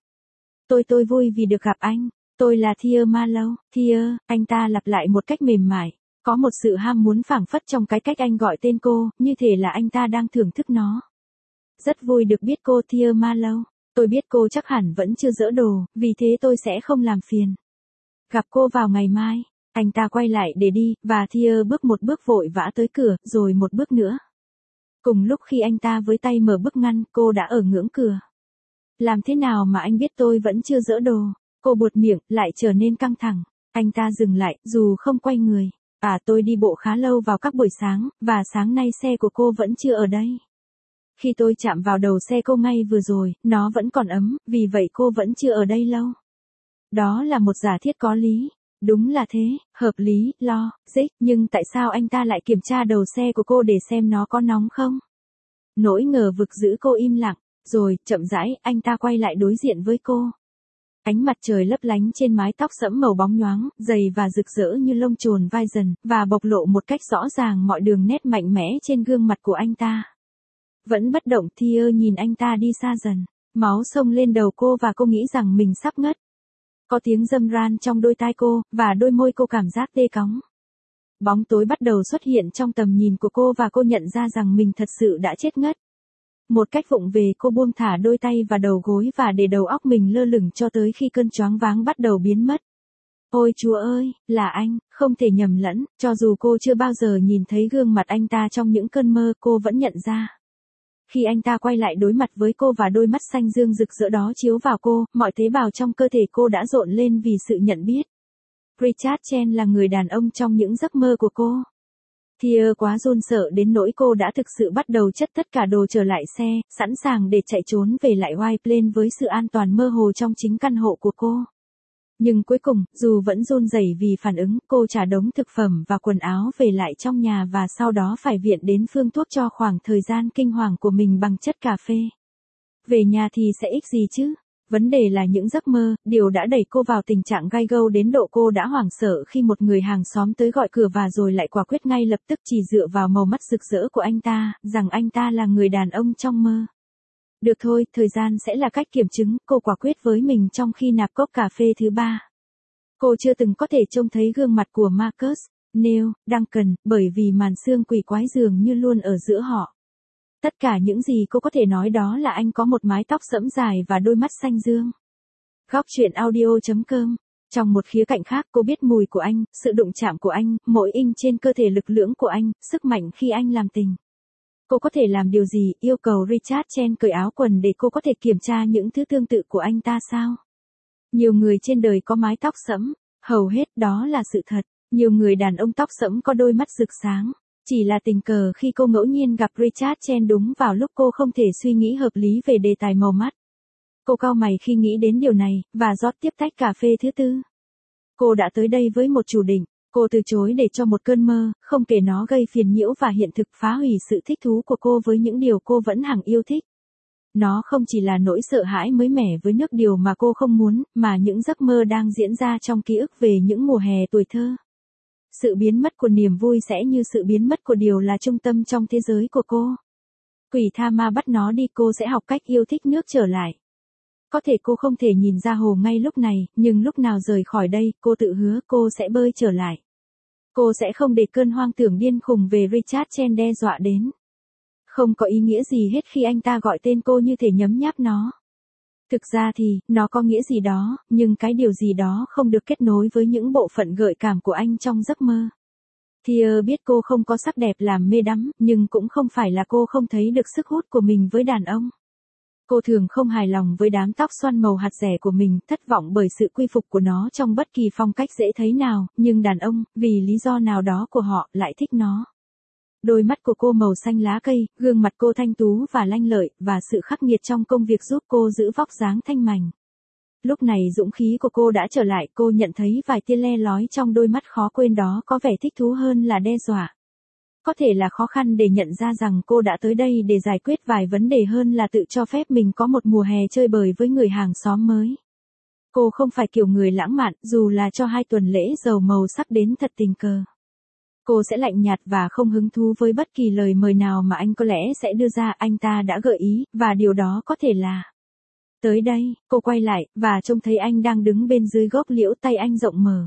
Tôi vui vì được gặp anh. Tôi là Thia Marlowe. Thia, anh ta lặp lại một cách mềm mại. Có một sự ham muốn phảng phất trong cái cách anh gọi tên cô, như thể là anh ta đang thưởng thức nó. Rất vui được biết cô Thia Marlowe. Tôi biết cô chắc hẳn vẫn chưa dỡ đồ, vì thế tôi sẽ không làm phiền. Gặp cô vào ngày mai. Anh ta quay lại để đi, và Thia bước một bước vội vã tới cửa, rồi một bước nữa. Cùng lúc khi anh ta với tay mở bức ngăn, cô đã ở ngưỡng cửa. Làm thế nào mà anh biết tôi vẫn chưa dỡ đồ? Cô buột miệng, lại trở nên căng thẳng. Anh ta dừng lại, dù không quay người. Tôi đi bộ khá lâu vào các buổi sáng, và sáng nay xe của cô vẫn chưa ở đây. Khi tôi chạm vào đầu xe cô ngay vừa rồi, nó vẫn còn ấm, vì vậy cô vẫn chưa ở đây lâu. Đó là một giả thiết có lý. Đúng là thế, hợp lý, logic, nhưng tại sao anh ta lại kiểm tra đầu xe của cô để xem nó có nóng không? Nỗi ngờ vực giữ cô im lặng, rồi, chậm rãi, anh ta quay lại đối diện với cô. Ánh mặt trời lấp lánh trên mái tóc sẫm màu bóng nhoáng, dày và rực rỡ như lông chồn vai dần, và bộc lộ một cách rõ ràng mọi đường nét mạnh mẽ trên gương mặt của anh ta. Vẫn bất động, Thea nhìn anh ta đi xa dần. Máu xông lên đầu cô và cô nghĩ rằng mình sắp ngất. Có tiếng râm ran trong đôi tai cô, và đôi môi cô cảm giác tê cóng. Bóng tối bắt đầu xuất hiện trong tầm nhìn của cô và cô nhận ra rằng mình thật sự đã chết ngất. Một cách vụng về cô buông thả đôi tay và đầu gối và để đầu óc mình lơ lửng cho tới khi cơn choáng váng bắt đầu biến mất. Ôi Chúa ơi, là anh, không thể nhầm lẫn, cho dù cô chưa bao giờ nhìn thấy gương mặt anh ta trong những cơn mơ, cô vẫn nhận ra. Khi anh ta quay lại đối mặt với cô và đôi mắt xanh dương rực rỡ đó chiếu vào cô, mọi tế bào trong cơ thể cô đã rộn lên vì sự nhận biết. Richard Chen là người đàn ông trong những giấc mơ của cô. Thea quá run sợ đến nỗi cô đã thực sự bắt đầu chất tất cả đồ trở lại xe, sẵn sàng để chạy trốn về lại White Plains với sự an toàn mơ hồ trong chính căn hộ của cô. Nhưng cuối cùng, dù vẫn run rẩy vì phản ứng, cô trả đống thực phẩm và quần áo về lại trong nhà và sau đó phải viện đến phương thuốc cho khoảng thời gian kinh hoàng của mình bằng chất cà phê. Về nhà thì sẽ ích gì chứ? Vấn đề là những giấc mơ, điều đã đẩy cô vào tình trạng gai gâu đến độ cô đã hoảng sợ khi một người hàng xóm tới gọi cửa và rồi lại quả quyết ngay lập tức chỉ dựa vào màu mắt rực rỡ của anh ta, rằng anh ta là người đàn ông trong mơ. Được thôi, thời gian sẽ là cách kiểm chứng, cô quả quyết với mình trong khi nạp cốc cà phê thứ 3. Cô chưa từng có thể trông thấy gương mặt của Marcus, Neil, Duncan, bởi vì màn sương quỷ quái dường như luôn ở giữa họ. Tất cả những gì cô có thể nói đó là anh có một mái tóc sẫm dài và đôi mắt xanh dương. Góc truyện audio.com. Trong một khía cạnh khác, cô biết mùi của anh, sự đụng chạm của anh, mỗi inch trên cơ thể lực lưỡng của anh, sức mạnh khi anh làm tình. Cô có thể làm điều gì, yêu cầu Richard Chen cởi áo quần để cô có thể kiểm tra những thứ tương tự của anh ta sao? Nhiều người trên đời có mái tóc sẫm, hầu hết đó là sự thật. Nhiều người đàn ông tóc sẫm có đôi mắt rực sáng. Chỉ là tình cờ khi cô ngẫu nhiên gặp Richard Chen đúng vào lúc cô không thể suy nghĩ hợp lý về đề tài màu mắt. Cô cau mày khi nghĩ đến điều này, và rót tiếp tách cà phê thứ 4. Cô đã tới đây với một chủ định. Cô từ chối để cho một cơn mơ, không kể nó gây phiền nhiễu và hiện thực phá hủy sự thích thú của cô với những điều cô vẫn hằng yêu thích. Nó không chỉ là nỗi sợ hãi mới mẻ với nước điều mà cô không muốn, mà những giấc mơ đang diễn ra trong ký ức về những mùa hè tuổi thơ. Sự biến mất của niềm vui sẽ như sự biến mất của điều là trung tâm trong thế giới của cô. Quỷ tha ma bắt nó đi, cô sẽ học cách yêu thích nước trở lại. Có thể cô không thể nhìn ra hồ ngay lúc này, nhưng lúc nào rời khỏi đây, cô tự hứa cô sẽ bơi trở lại. Cô sẽ không để cơn hoang tưởng điên khùng về Richard Chen đe dọa đến. Không có ý nghĩa gì hết khi anh ta gọi tên cô như thể nhấm nháp nó. Thực ra thì, nó có nghĩa gì đó, nhưng cái điều gì đó không được kết nối với những bộ phận gợi cảm của anh trong giấc mơ. Thea biết cô không có sắc đẹp làm mê đắm, nhưng cũng không phải là cô không thấy được sức hút của mình với đàn ông. Cô thường không hài lòng với đám tóc xoăn màu hạt rẻ của mình, thất vọng bởi sự quy phục của nó trong bất kỳ phong cách dễ thấy nào, nhưng đàn ông, vì lý do nào đó của họ, lại thích nó. Đôi mắt của cô màu xanh lá cây, gương mặt cô thanh tú và lanh lợi, và sự khắc nghiệt trong công việc giúp cô giữ vóc dáng thanh mảnh. Lúc này dũng khí của cô đã trở lại, cô nhận thấy vài tia le lói trong đôi mắt khó quên đó có vẻ thích thú hơn là đe dọa. Có thể là khó khăn để nhận ra rằng cô đã tới đây để giải quyết vài vấn đề hơn là tự cho phép mình có một mùa hè chơi bời với người hàng xóm mới. Cô không phải kiểu người lãng mạn, dù là cho 2 tuần lễ giàu màu sắc đến thật tình cờ. Cô sẽ lạnh nhạt và không hứng thú với bất kỳ lời mời nào mà anh có lẽ sẽ đưa ra, anh ta đã gợi ý, và điều đó có thể là... Tới đây, cô quay lại, và trông thấy anh đang đứng bên dưới gốc liễu, tay anh rộng mở.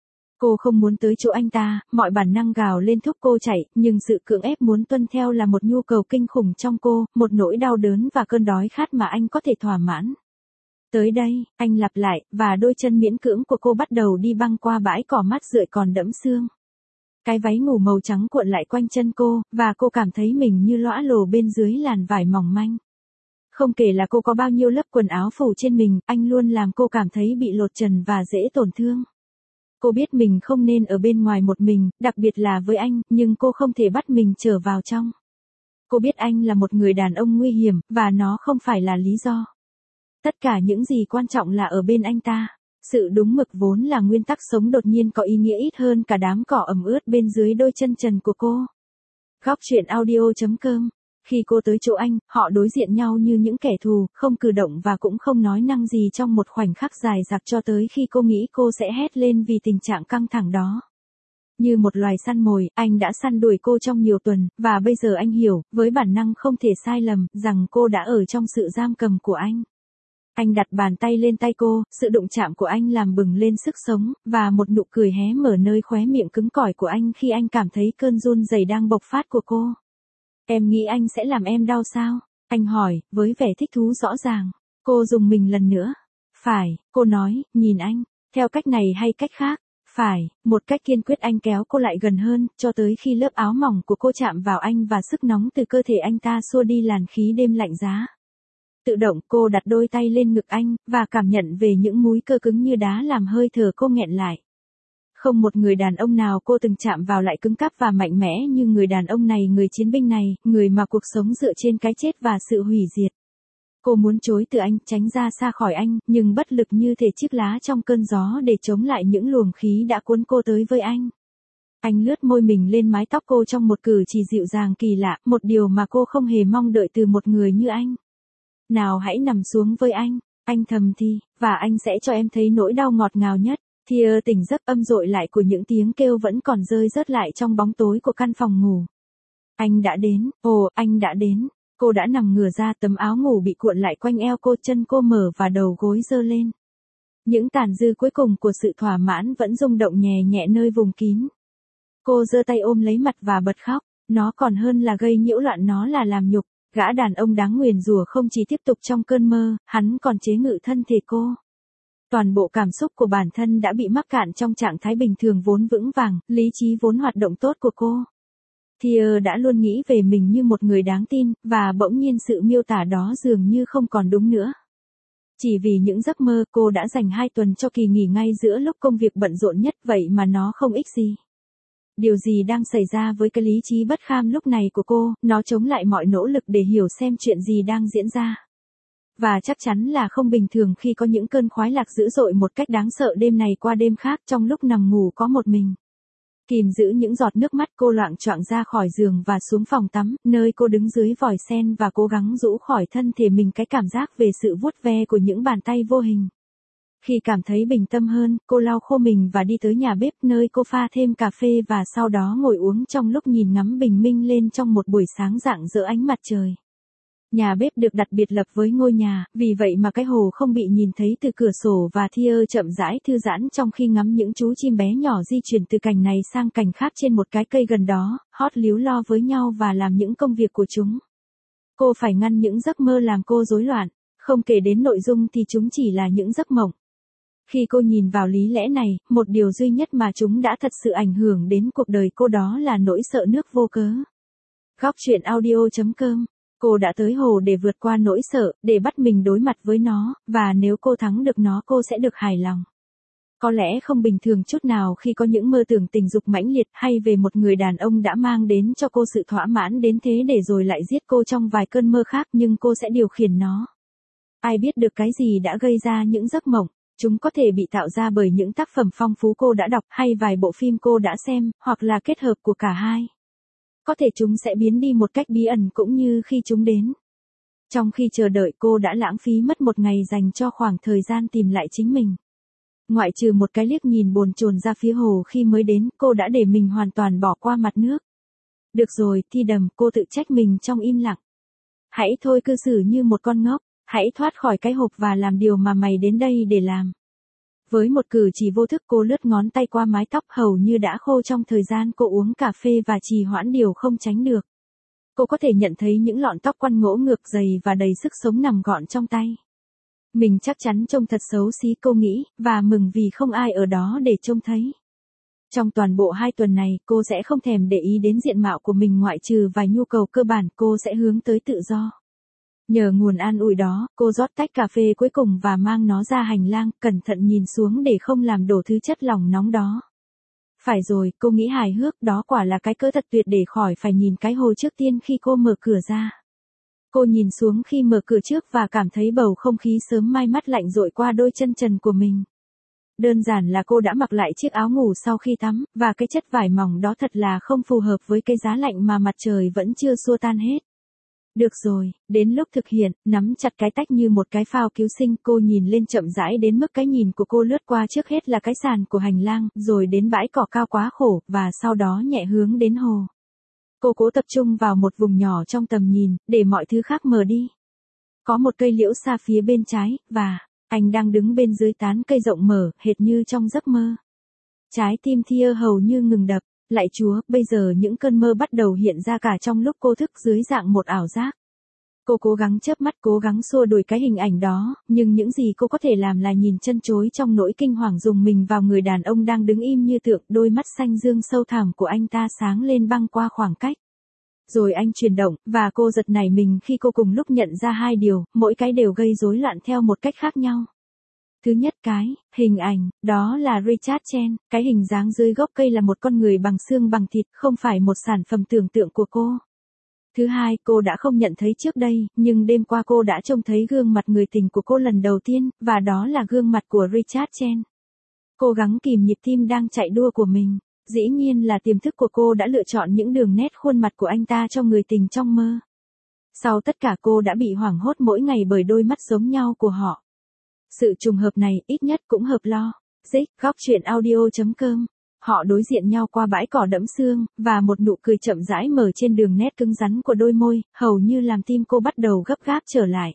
Cô không muốn tới chỗ anh ta, mọi bản năng gào lên thúc cô chạy, nhưng sự cưỡng ép muốn tuân theo là một nhu cầu kinh khủng trong cô, một nỗi đau đớn và cơn đói khát mà anh có thể thỏa mãn. Tới đây, anh lặp lại, và đôi chân miễn cưỡng của cô bắt đầu đi băng qua bãi cỏ mát rượi còn đẫm sương. Cái váy ngủ màu trắng cuộn lại quanh chân cô, và cô cảm thấy mình như lõa lồ bên dưới làn vải mỏng manh. Không kể là cô có bao nhiêu lớp quần áo phủ trên mình, anh luôn làm cô cảm thấy bị lột trần và dễ tổn thương. Cô biết mình không nên ở bên ngoài một mình, đặc biệt là với anh, nhưng cô không thể bắt mình trở vào trong. Cô biết anh là một người đàn ông nguy hiểm, và nó không phải là lý do. Tất cả những gì quan trọng là ở bên anh ta. Sự đúng mực vốn là nguyên tắc sống đột nhiên có ý nghĩa ít hơn cả đám cỏ ẩm ướt bên dưới đôi chân trần của cô. Góc truyện audio.com Khi cô tới chỗ anh, họ đối diện nhau như những kẻ thù, không cử động và cũng không nói năng gì trong một khoảnh khắc dài dặc cho tới khi cô nghĩ cô sẽ hét lên vì tình trạng căng thẳng đó. Như một loài săn mồi, anh đã săn đuổi cô trong nhiều tuần, và bây giờ anh hiểu, với bản năng không thể sai lầm, rằng cô đã ở trong sự giam cầm của anh. Anh đặt bàn tay lên tay cô, sự đụng chạm của anh làm bừng lên sức sống, và một nụ cười hé mở nơi khóe miệng cứng cỏi của anh khi anh cảm thấy cơn run rẩy đang bộc phát của cô. Em nghĩ anh sẽ làm em đau sao? Anh hỏi, với vẻ thích thú rõ ràng. Cô rùng mình lần nữa. Phải, cô nói, nhìn anh, theo cách này hay cách khác. Phải, một cách kiên quyết anh kéo cô lại gần hơn, cho tới khi lớp áo mỏng của cô chạm vào anh và sức nóng từ cơ thể anh ta xua đi làn khí đêm lạnh giá. Tự động cô đặt đôi tay lên ngực anh, và cảm nhận về những múi cơ cứng như đá làm hơi thở cô nghẹn lại. Không một người đàn ông nào cô từng chạm vào lại cứng cáp và mạnh mẽ như người đàn ông này, người chiến binh này, người mà cuộc sống dựa trên cái chết và sự hủy diệt. Cô muốn chối từ anh, tránh ra xa khỏi anh, nhưng bất lực như thể chiếc lá trong cơn gió để chống lại những luồng khí đã cuốn cô tới với anh. Anh lướt môi mình lên mái tóc cô trong một cử chỉ dịu dàng kỳ lạ, một điều mà cô không hề mong đợi từ một người như anh. Nào hãy nằm xuống với anh thầm thì, và anh sẽ cho em thấy nỗi đau ngọt ngào nhất. Thea tỉnh giấc, âm dội lại của những tiếng kêu vẫn còn rơi rớt lại trong bóng tối của căn phòng ngủ. Anh đã đến, anh đã đến. Cô đã nằm ngửa ra, tấm áo ngủ bị cuộn lại quanh eo cô, chân cô mở và đầu gối giơ lên. Những tàn dư cuối cùng của sự thỏa mãn vẫn rung động nhẹ nhẹ nơi vùng kín. Cô giơ tay ôm lấy mặt và bật khóc, nó còn hơn là gây nhiễu loạn, nó là làm nhục. Gã đàn ông đáng nguyền rủa không chỉ tiếp tục trong cơn mơ, hắn còn chế ngự thân thể cô. Toàn bộ cảm xúc của bản thân đã bị mắc cạn trong trạng thái bình thường vốn vững vàng, lý trí vốn hoạt động tốt của cô. Thea đã luôn nghĩ về mình như một người đáng tin, và bỗng nhiên sự miêu tả đó dường như không còn đúng nữa. Chỉ vì những giấc mơ, cô đã dành 2 tuần cho kỳ nghỉ ngay giữa lúc công việc bận rộn nhất, vậy mà nó không ích gì. Điều gì đang xảy ra với cái lý trí bất kham lúc này của cô, nó chống lại mọi nỗ lực để hiểu xem chuyện gì đang diễn ra. Và chắc chắn là không bình thường khi có những cơn khoái lạc dữ dội một cách đáng sợ đêm này qua đêm khác trong lúc nằm ngủ có một mình. Kìm giữ những giọt nước mắt, cô loạng choạng ra khỏi giường và xuống phòng tắm, nơi cô đứng dưới vòi sen và cố gắng rũ khỏi thân thể mình cái cảm giác về sự vuốt ve của những bàn tay vô hình. Khi cảm thấy bình tâm hơn, cô lau khô mình và đi tới nhà bếp, nơi cô pha thêm cà phê và sau đó ngồi uống trong lúc nhìn ngắm bình minh lên trong một buổi sáng rạng rỡ ánh mặt trời. Nhà bếp được đặt biệt lập với ngôi nhà, vì vậy mà cái hồ không bị nhìn thấy từ cửa sổ, và Thea chậm rãi thư giãn trong khi ngắm những chú chim bé nhỏ di chuyển từ cành này sang cành khác trên một cái cây gần đó, hót líu lo với nhau và làm những công việc của chúng. Cô phải ngăn những giấc mơ làm cô rối loạn, không kể đến nội dung thì chúng chỉ là những giấc mộng. Khi cô nhìn vào lý lẽ này, một điều duy nhất mà chúng đã thật sự ảnh hưởng đến cuộc đời cô đó là nỗi sợ nước vô cớ. Góc truyện audio.com. Cô đã tới hồ để vượt qua nỗi sợ, để bắt mình đối mặt với nó, và nếu cô thắng được nó cô sẽ được hài lòng. Có lẽ không bình thường chút nào khi có những mơ tưởng tình dục mãnh liệt hay về một người đàn ông đã mang đến cho cô sự thỏa mãn đến thế để rồi lại giết cô trong vài cơn mơ khác, nhưng cô sẽ điều khiển nó. Ai biết được cái gì đã gây ra những giấc mộng? Chúng có thể bị tạo ra bởi những tác phẩm phong phú cô đã đọc, hay vài bộ phim cô đã xem, hoặc là kết hợp của cả hai. Có thể chúng sẽ biến đi một cách bí ẩn cũng như khi chúng đến. Trong khi chờ đợi, cô đã lãng phí mất một ngày dành cho khoảng thời gian tìm lại chính mình. Ngoại trừ một cái liếc nhìn bồn chồn ra phía hồ khi mới đến, cô đã để mình hoàn toàn bỏ qua mặt nước. Được rồi, Thi Đầm, cô tự trách mình trong im lặng. Hãy thôi cư xử như một con ngốc, hãy thoát khỏi cái hộp và làm điều mà mày đến đây để làm. Với một cử chỉ vô thức, cô lướt ngón tay qua mái tóc hầu như đã khô trong thời gian cô uống cà phê và trì hoãn điều không tránh được. Cô có thể nhận thấy những lọn tóc quăn ngỗ ngược dày và đầy sức sống nằm gọn trong tay. Mình chắc chắn trông thật xấu xí, cô nghĩ, và mừng vì không ai ở đó để trông thấy. Trong toàn bộ 2 tuần này, cô sẽ không thèm để ý đến diện mạo của mình, ngoại trừ vài nhu cầu cơ bản, cô sẽ hướng tới tự do. Nhờ nguồn an ủi đó, cô rót tách cà phê cuối cùng và mang nó ra hành lang, cẩn thận nhìn xuống để không làm đổ thứ chất lỏng nóng đó. Phải rồi, cô nghĩ hài hước, đó quả là cái cớ thật tuyệt để khỏi phải nhìn cái hồ trước tiên khi cô mở cửa ra. Cô nhìn xuống khi mở cửa trước và cảm thấy bầu không khí sớm mai mắt lạnh dội qua đôi chân trần của mình. Đơn giản là cô đã mặc lại chiếc áo ngủ sau khi tắm, và cái chất vải mỏng đó thật là không phù hợp với cái giá lạnh mà mặt trời vẫn chưa xua tan hết. Được rồi, đến lúc thực hiện, nắm chặt cái tách như một cái phao cứu sinh, cô nhìn lên chậm rãi đến mức cái nhìn của cô lướt qua trước hết là cái sàn của hành lang, rồi đến bãi cỏ cao quá khổ, và sau đó nhẹ hướng đến hồ. Cô cố tập trung vào một vùng nhỏ trong tầm nhìn, để mọi thứ khác mờ đi. Có một cây liễu xa phía bên trái, và anh đang đứng bên dưới tán cây rộng mở, hệt như trong giấc mơ. Trái tim Thea hầu như ngừng đập. Lạy Chúa, bây giờ những cơn mơ bắt đầu hiện ra cả trong lúc cô thức dưới dạng một ảo giác. Cô cố gắng chớp mắt, cố gắng xua đuổi cái hình ảnh đó, nhưng những gì cô có thể làm là nhìn chân chối trong nỗi kinh hoàng dùng mình vào người đàn ông đang đứng im như tượng, đôi mắt xanh dương sâu thẳm của anh ta sáng lên băng qua khoảng cách. Rồi anh chuyển động, và cô giật nảy mình khi cô cùng lúc nhận ra hai điều, mỗi cái đều gây rối loạn theo một cách khác nhau. Thứ nhất, cái hình ảnh, đó là Richard Chen, cái hình dáng dưới gốc cây là một con người bằng xương bằng thịt, không phải một sản phẩm tưởng tượng của cô. Thứ hai, cô đã không nhận thấy trước đây, nhưng đêm qua cô đã trông thấy gương mặt người tình của cô lần đầu tiên, và đó là gương mặt của Richard Chen. Cố gắng kìm nhịp tim đang chạy đua của mình. Dĩ nhiên là tiềm thức của cô đã lựa chọn những đường nét khuôn mặt của anh ta cho người tình trong mơ. Sau tất cả cô đã bị hoảng hốt mỗi ngày bởi đôi mắt giống nhau của họ. Sự trùng hợp này ít nhất cũng hợp lo. Dịch, góc chuyện audio.com. Họ đối diện nhau qua bãi cỏ đẫm sương, và một nụ cười chậm rãi mở trên đường nét cứng rắn của đôi môi, hầu như làm tim cô bắt đầu gấp gáp trở lại.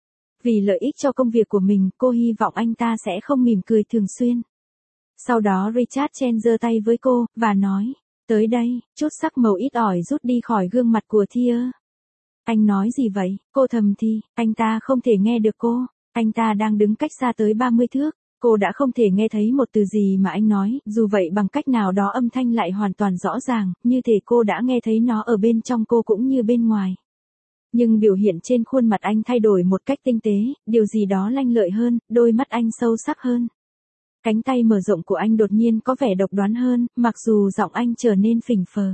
Vì lợi ích cho công việc của mình, cô hy vọng anh ta sẽ không mỉm cười thường xuyên. Sau đó Richard Chen giơ tay với cô, và nói, tới đây, chút sắc màu ít ỏi rút đi khỏi gương mặt của Thea. Anh nói gì vậy? Cô thầm thì, anh ta không thể nghe được cô. Anh ta đang đứng cách xa tới 30 thước. Cô đã không thể nghe thấy một từ gì mà anh nói, dù vậy bằng cách nào đó âm thanh lại hoàn toàn rõ ràng, như thể cô đã nghe thấy nó ở bên trong cô cũng như bên ngoài. Nhưng biểu hiện trên khuôn mặt anh thay đổi một cách tinh tế, điều gì đó lanh lợi hơn, đôi mắt anh sâu sắc hơn. Cánh tay mở rộng của anh đột nhiên có vẻ độc đoán hơn, mặc dù giọng anh trở nên phình phờ.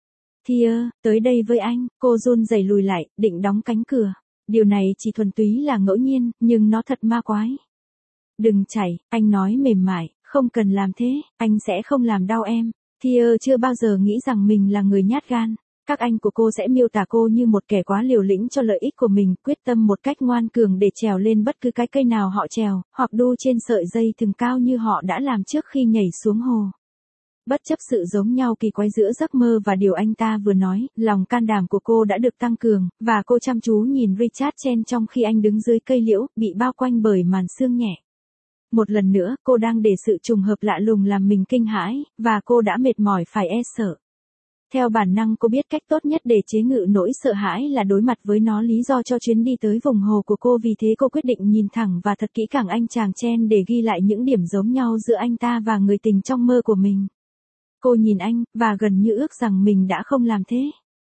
Thea, tới đây với anh, cô run rẩy lùi lại, định đóng cánh cửa. Điều này chỉ thuần túy là ngẫu nhiên, nhưng nó thật ma quái. Đừng chảy, anh nói mềm mại, không cần làm thế, anh sẽ không làm đau em. Thea chưa bao giờ nghĩ rằng mình là người nhát gan. Các anh của cô sẽ miêu tả cô như một kẻ quá liều lĩnh cho lợi ích của mình, quyết tâm một cách ngoan cường để trèo lên bất cứ cái cây nào họ trèo, hoặc đu trên sợi dây thừng cao như họ đã làm trước khi nhảy xuống hồ. Bất chấp sự giống nhau kỳ quái giữa giấc mơ và điều anh ta vừa nói, lòng can đảm của cô đã được tăng cường, và cô chăm chú nhìn Richard Chen trong khi anh đứng dưới cây liễu, bị bao quanh bởi màn sương nhẹ. Một lần nữa, cô đang để sự trùng hợp lạ lùng làm mình kinh hãi, và cô đã mệt mỏi phải e sợ. Theo bản năng cô biết cách tốt nhất để chế ngự nỗi sợ hãi là đối mặt với nó, lý do cho chuyến đi tới vùng hồ của cô, vì thế cô quyết định nhìn thẳng và thật kỹ càng anh chàng Chen để ghi lại những điểm giống nhau giữa anh ta và người tình trong mơ của mình. Cô nhìn anh, và gần như ước rằng mình đã không làm thế.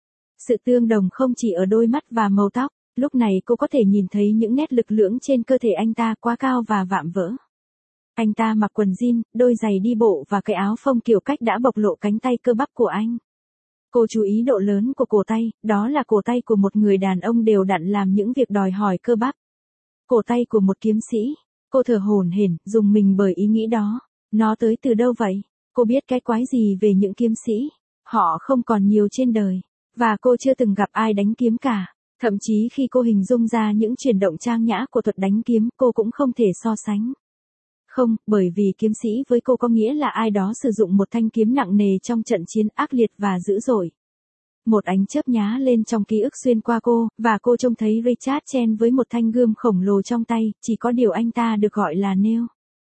Sự tương đồng không chỉ ở đôi mắt và màu tóc, lúc này cô có thể nhìn thấy những nét lực lưỡng trên cơ thể anh ta quá cao và vạm vỡ. Anh ta mặc quần jean, đôi giày đi bộ và cái áo phông kiểu cách đã bộc lộ cánh tay cơ bắp của anh. Cô chú ý độ lớn của cổ tay, đó là cổ tay của một người đàn ông đều đặn làm những việc đòi hỏi cơ bắp. Cổ tay của một kiếm sĩ. Cô thở hổn hển, rùng mình bởi ý nghĩ đó. Nó tới từ đâu vậy? Cô biết cái quái gì về những kiếm sĩ? Họ không còn nhiều trên đời. Và cô chưa từng gặp ai đánh kiếm cả. Thậm chí khi cô hình dung ra những chuyển động trang nhã của thuật đánh kiếm, cô cũng không thể so sánh. Không, bởi vì kiếm sĩ với cô có nghĩa là ai đó sử dụng một thanh kiếm nặng nề trong trận chiến ác liệt và dữ dội. Một ánh chớp nhá lên trong ký ức xuyên qua cô, và cô trông thấy Richard Chen với một thanh gươm khổng lồ trong tay, chỉ có điều anh ta được gọi là Neil.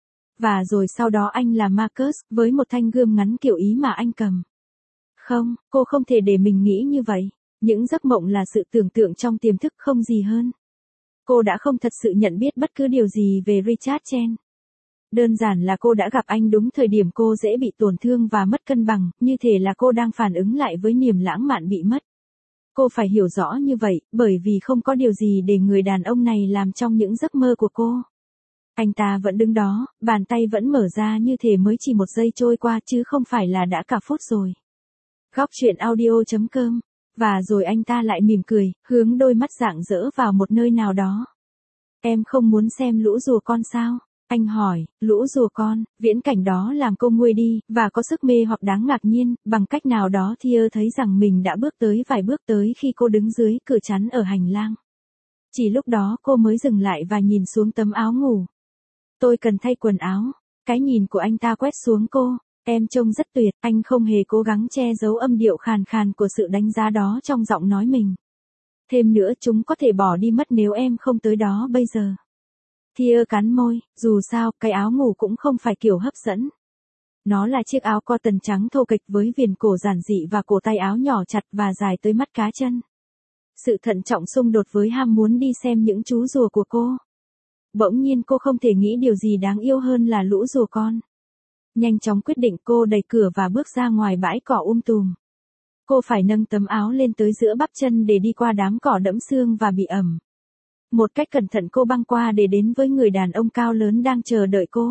Và rồi sau đó anh là Marcus, với một thanh gươm ngắn kiểu Ý mà anh cầm. Không, cô không thể để mình nghĩ như vậy. Những giấc mộng là sự tưởng tượng trong tiềm thức, không gì hơn. Cô đã không thật sự nhận biết bất cứ điều gì về Richard Chen. Đơn giản là cô đã gặp anh đúng thời điểm cô dễ bị tổn thương và mất cân bằng, như thể là cô đang phản ứng lại với niềm lãng mạn bị mất. Cô phải hiểu rõ như vậy, bởi vì không có điều gì để người đàn ông này làm trong những giấc mơ của cô. Anh ta vẫn đứng đó, bàn tay vẫn mở ra như thể mới chỉ một giây trôi qua chứ không phải là đã cả phút rồi. Góc chuyện audio.com. Và rồi anh ta lại mỉm cười, hướng đôi mắt rạng rỡ vào một nơi nào đó. Em không muốn xem lũ rùa con sao? Anh hỏi, lũ rùa con, viễn cảnh đó làm cô nguôi đi, và có sức mê hoặc đáng ngạc nhiên, bằng cách nào đó Thea thấy rằng mình đã bước tới vài bước tới khi cô đứng dưới cửa chắn ở hành lang. Chỉ lúc đó cô mới dừng lại và nhìn xuống tấm áo ngủ. Tôi cần thay quần áo. Cái nhìn của anh ta quét xuống cô. Em trông rất tuyệt, anh không hề cố gắng che giấu âm điệu khàn khàn của sự đánh giá đó trong giọng nói mình. Thêm nữa chúng có thể bỏ đi mất nếu em không tới đó bây giờ. Thea cắn môi, dù sao, cái áo ngủ cũng không phải kiểu hấp dẫn. Nó là chiếc áo cotton trắng thô kệch với viền cổ giản dị và cổ tay áo nhỏ chặt và dài tới mắt cá chân. Sự thận trọng xung đột với ham muốn đi xem những chú rùa của cô. Bỗng nhiên cô không thể nghĩ điều gì đáng yêu hơn là lũ rùa con. Nhanh chóng quyết định cô đẩy cửa và bước ra ngoài bãi cỏ tùm. Cô phải nâng tấm áo lên tới giữa bắp chân để đi qua đám cỏ đẫm sương và bị ẩm. Một cách cẩn thận cô băng qua để đến với người đàn ông cao lớn đang chờ đợi cô.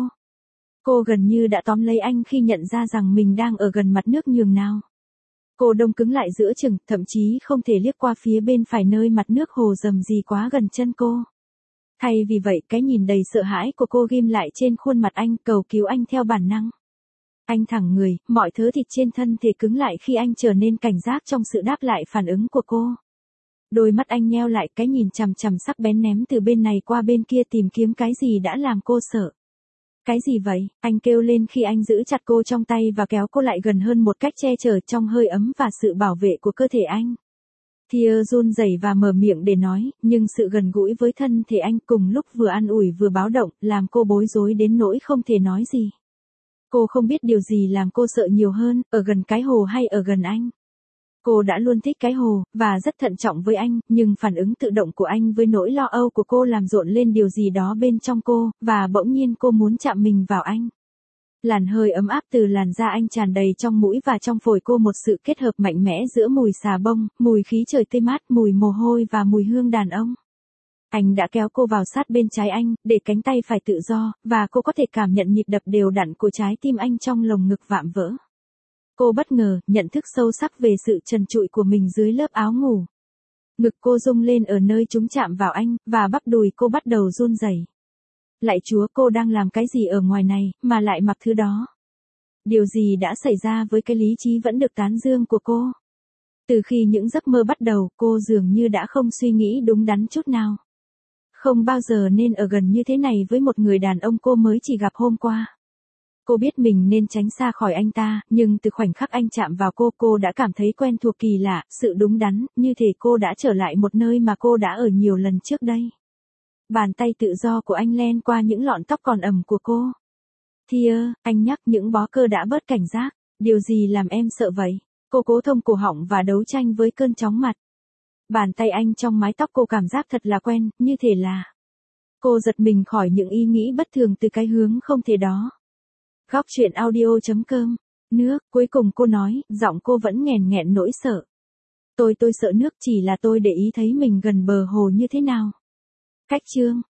Cô gần như đã tóm lấy anh khi nhận ra rằng mình đang ở gần mặt nước nhường nào. Cô đông cứng lại giữa chừng, thậm chí không thể liếc qua phía bên phải nơi mặt nước hồ rầm rì quá gần chân cô. Thay vì vậy, cái nhìn đầy sợ hãi của cô ghim lại trên khuôn mặt anh, cầu cứu anh theo bản năng. Anh thẳng người, mọi thớ thịt trên thân thể cứng lại khi anh trở nên cảnh giác trong sự đáp lại phản ứng của cô. Đôi mắt anh nheo lại, cái nhìn chằm chằm sắc bén ném từ bên này qua bên kia tìm kiếm cái gì đã làm cô sợ. Cái gì vậy? Anh kêu lên khi anh giữ chặt cô trong tay và kéo cô lại gần hơn một cách che chở trong hơi ấm và sự bảo vệ của cơ thể anh. Thea run rẩy và mở miệng để nói, nhưng sự gần gũi với thân thể anh cùng lúc vừa an ủi vừa báo động, làm cô bối rối đến nỗi không thể nói gì. Cô không biết điều gì làm cô sợ nhiều hơn, ở gần cái hồ hay ở gần anh. Cô đã luôn thích cái hồ, và rất thận trọng với anh, nhưng phản ứng tự động của anh với nỗi lo âu của cô làm rộn lên điều gì đó bên trong cô, và bỗng nhiên cô muốn chạm mình vào anh. Làn hơi ấm áp từ làn da anh tràn đầy trong mũi và trong phổi cô, một sự kết hợp mạnh mẽ giữa mùi xà bông, mùi khí trời tươi mát, mùi mồ hôi và mùi hương đàn ông. Anh đã kéo cô vào sát bên trái anh, để cánh tay phải tự do, và cô có thể cảm nhận nhịp đập đều đặn của trái tim anh trong lồng ngực vạm vỡ. Cô bất ngờ, nhận thức sâu sắc về sự trần trụi của mình dưới lớp áo ngủ. Ngực cô rung lên ở nơi chúng chạm vào anh, và bắp đùi cô bắt đầu run rẩy. Lạy Chúa, cô đang làm cái gì ở ngoài này, mà lại mặc thứ đó? Điều gì đã xảy ra với cái lý trí vẫn được tán dương của cô? Từ khi những giấc mơ bắt đầu, cô dường như đã không suy nghĩ đúng đắn chút nào. Không bao giờ nên ở gần như thế này với một người đàn ông cô mới chỉ gặp hôm qua. Cô biết mình nên tránh xa khỏi anh ta, nhưng từ khoảnh khắc anh chạm vào cô đã cảm thấy quen thuộc, kỳ lạ, sự đúng đắn, như thể cô đã trở lại một nơi mà cô đã ở nhiều lần trước đây. Bàn tay tự do của anh len qua những lọn tóc còn ẩm của cô. Thea, anh nhắc, những bó cơ đã bớt cảnh giác. Điều gì làm em sợ vậy? Cô cố thông cổ họng và đấu tranh với cơn chóng mặt. Bàn tay anh trong mái tóc cô cảm giác thật là quen, như thể là. Cô giật mình khỏi những ý nghĩ bất thường từ cái hướng không thể đó. Góc truyện audio.com. Nước, cuối cùng cô nói, giọng cô vẫn nghẹn nghẹn nỗi sợ. Tôi sợ nước, chỉ là tôi để ý thấy mình gần bờ hồ như thế nào. Cách chương.